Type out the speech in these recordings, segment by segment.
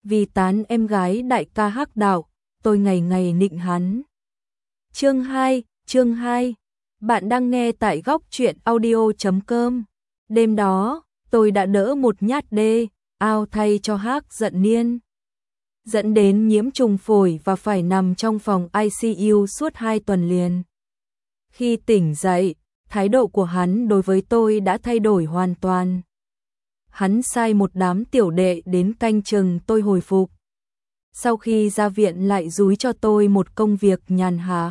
vì tán em gái đại ca Hắc Đạo, tôi ngày ngày nịnh hắn. Chương 2, bạn đang nghe tại góc truyện audio.com. Đêm đó, tôi đã đỡ một nhát đê, ao thay cho Hắc Giận Niên, dẫn đến nhiễm trùng phổi và phải nằm trong phòng ICU suốt 2 tuần liền. Khi tỉnh dậy, thái độ của hắn đối với tôi đã thay đổi hoàn toàn. Hắn sai một đám tiểu đệ đến canh chừng tôi hồi phục. Sau khi ra viện lại dúi cho tôi một công việc nhàn hạ,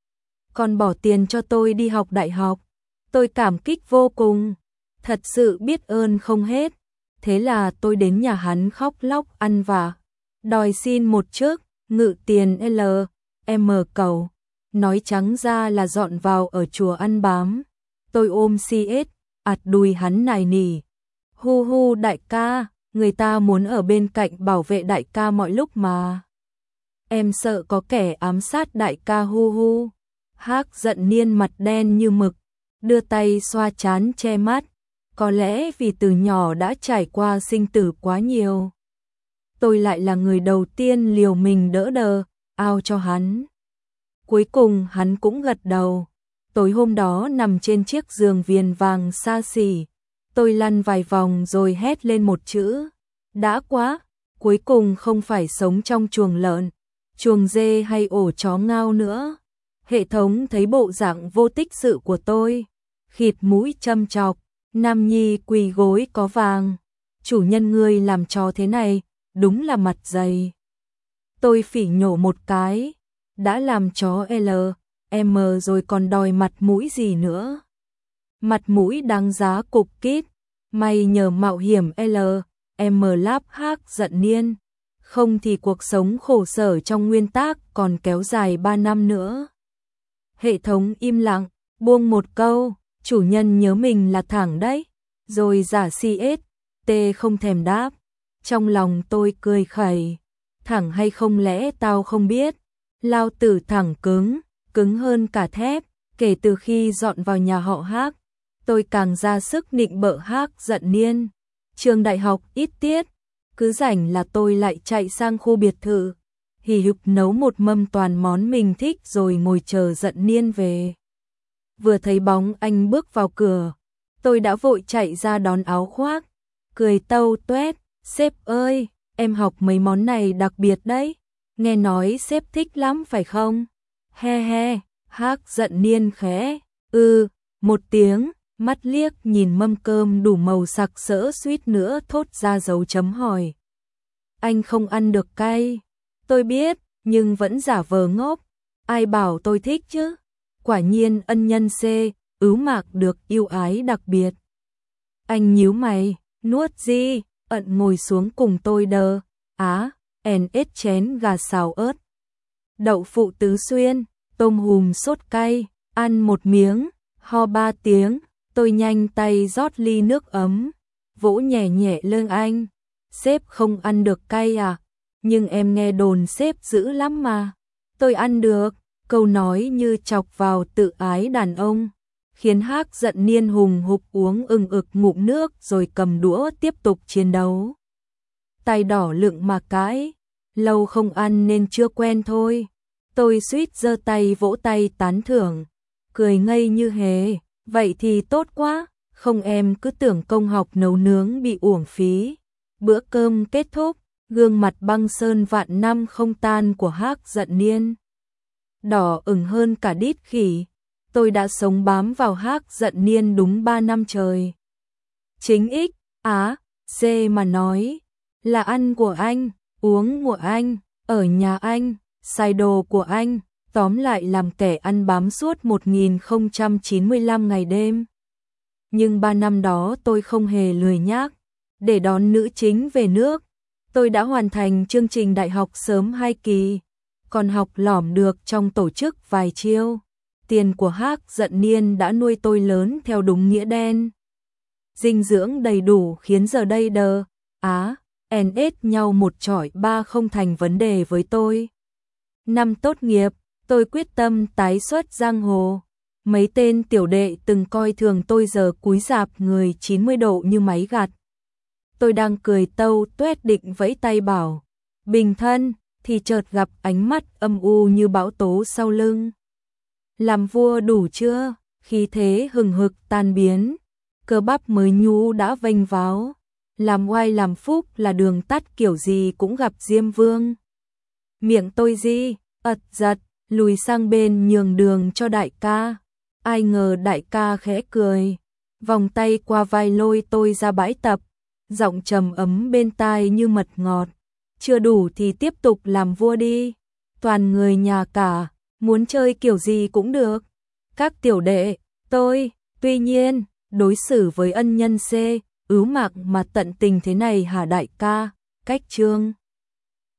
còn bỏ tiền cho tôi đi học đại học. Tôi cảm kích vô cùng, thật sự biết ơn không hết. Thế là tôi đến nhà hắn khóc lóc ăn vạ, đòi xin một chức ngự tiền LM cầu, nói trắng ra là dọn vào ở chùa ăn bám. Tôi ôm CS, ạt đùi hắn nài nỉ. Hu hu đại ca, người ta muốn ở bên cạnh bảo vệ đại ca mọi lúc mà. Em sợ có kẻ ám sát đại ca hu hu. Hắc Giận Niên mặt đen như mực, đưa tay xoa trán che mắt. Có lẽ vì từ nhỏ đã trải qua sinh tử quá nhiều, tôi lại là người đầu tiên liều mình đỡ đờ, ao cho hắn. Cuối cùng hắn cũng gật đầu. Tối hôm đó nằm trên chiếc giường viền vàng xa xỉ, tôi lăn vài vòng rồi hét lên một chữ: đã quá. Cuối cùng không phải sống trong chuồng lợn, chuồng dê hay ổ chó ngao nữa. Hệ thống thấy bộ dạng vô tích sự của tôi, khịt mũi châm chọc: Nam nhi quỳ gối có vàng, chủ nhân ngươi làm trò thế này, đúng là mặt dày. Tôi phỉ nhổ một cái: đã làm chó LM rồi còn đòi mặt mũi gì nữa. Mặt mũi đáng giá cục kít, mày nhờ mạo hiểm LM láp Hắc Giận Niên, không thì cuộc sống khổ sở trong nguyên tác còn kéo dài 3 năm nữa. Hệ thống im lặng, buông một câu: chủ nhân nhớ mình là thẳng đấy, rồi giả CS, T không thèm đáp. Trong lòng tôi cười khẩy, thẳng hay không lẽ tao không biết. Lao tử thẳng cứng hơn cả thép. Kể từ khi dọn vào nhà họ Hắc, tôi càng ra sức nịnh bợ Hắc Giận Niên. Trường đại học ít tiết, cứ rảnh là tôi lại chạy sang khu biệt thự, hì hục nấu một mâm toàn món mình thích rồi ngồi chờ Giận Niên về. Vừa thấy bóng anh bước vào cửa, tôi đã vội chạy ra đón áo khoác, cười tâu tuét: sếp ơi, em học mấy món này đặc biệt đấy, nghe nói sếp thích lắm phải không? He he. Hắc Giận Niên khẽ một tiếng, mắt liếc nhìn mâm cơm đủ màu sặc sỡ, suýt nữa thốt ra dấu chấm hỏi. Anh không ăn được cay. Tôi biết, nhưng vẫn giả vờ ngốc. Ai bảo tôi thích chứ? Quả nhiên ân nhân C, mạc được yêu ái đặc biệt. Anh nhíu mày, nuốt gì, ận ngồi xuống cùng tôi đờ. NS chén gà xào ớt, đậu phụ tứ xuyên, tôm hùm sốt cay, ăn một miếng, ho 3 tiếng, tôi nhanh tay rót ly nước ấm, vỗ nhẹ nhẹ lưng anh. Sếp không ăn được cay à? Nhưng em nghe đồn sếp dữ lắm mà. Tôi ăn được. Câu nói như chọc vào tự ái đàn ông, khiến Hắc Giận Niên hùng hục uống ừng ực ngụm nước rồi cầm đũa tiếp tục chiến đấu. Tay đỏ lựng mà cãi, lâu không ăn nên chưa quen thôi. Tôi suýt giơ tay vỗ tay tán thưởng, cười ngây như hề. Vậy thì tốt quá, không em cứ tưởng công học nấu nướng bị uổng phí. Bữa cơm kết thúc, gương mặt băng sơn vạn năm không tan của Hắc Giận Niên đỏ ửng hơn cả đít khỉ. Tôi đã sống bám vào Hắc Giận Niên đúng 3 năm trời. Chính C mà nói, là ăn của anh, uống của anh, ở nhà anh, xài đồ của anh, tóm lại làm kẻ ăn bám suốt 1095 ngày đêm. Nhưng 3 năm đó tôi không hề lười nhác để đón nữ chính về nước. Tôi đã hoàn thành chương trình đại học sớm 2 kỳ, còn học lỏm được trong tổ chức vài chiêu. Tiền của Hắc Giận Niên đã nuôi tôi lớn theo đúng nghĩa đen. Dinh dưỡng đầy đủ khiến giờ đây NS nhau một chọi 3 không thành vấn đề với tôi. Năm tốt nghiệp, tôi quyết tâm tái xuất giang hồ. Mấy tên tiểu đệ từng coi thường tôi giờ cúi rạp người 90 độ như máy gặt. Tôi đang cười tâu tuét định vẫy tay bảo: bình thân, thì chợt gặp ánh mắt âm u như bão tố sau lưng. Làm vua đủ chưa? Khí thế hừng hực tan biến, cơ bắp mới nhú đã vênh váo. Làm oai làm phúc là đường tắt, kiểu gì cũng gặp Diêm Vương. Miệng tôi giật, lùi sang bên nhường đường cho đại ca. Ai ngờ đại ca khẽ cười, vòng tay qua vai lôi tôi ra bãi tập, giọng trầm ấm bên tai như mật ngọt. Chưa đủ thì tiếp tục làm vua đi, toàn người nhà cả, muốn chơi kiểu gì cũng được. Các tiểu đệ, tôi, tuy nhiên, đối xử với ân nhân ưu mạc mà tận tình thế này hả đại ca? Cách Trương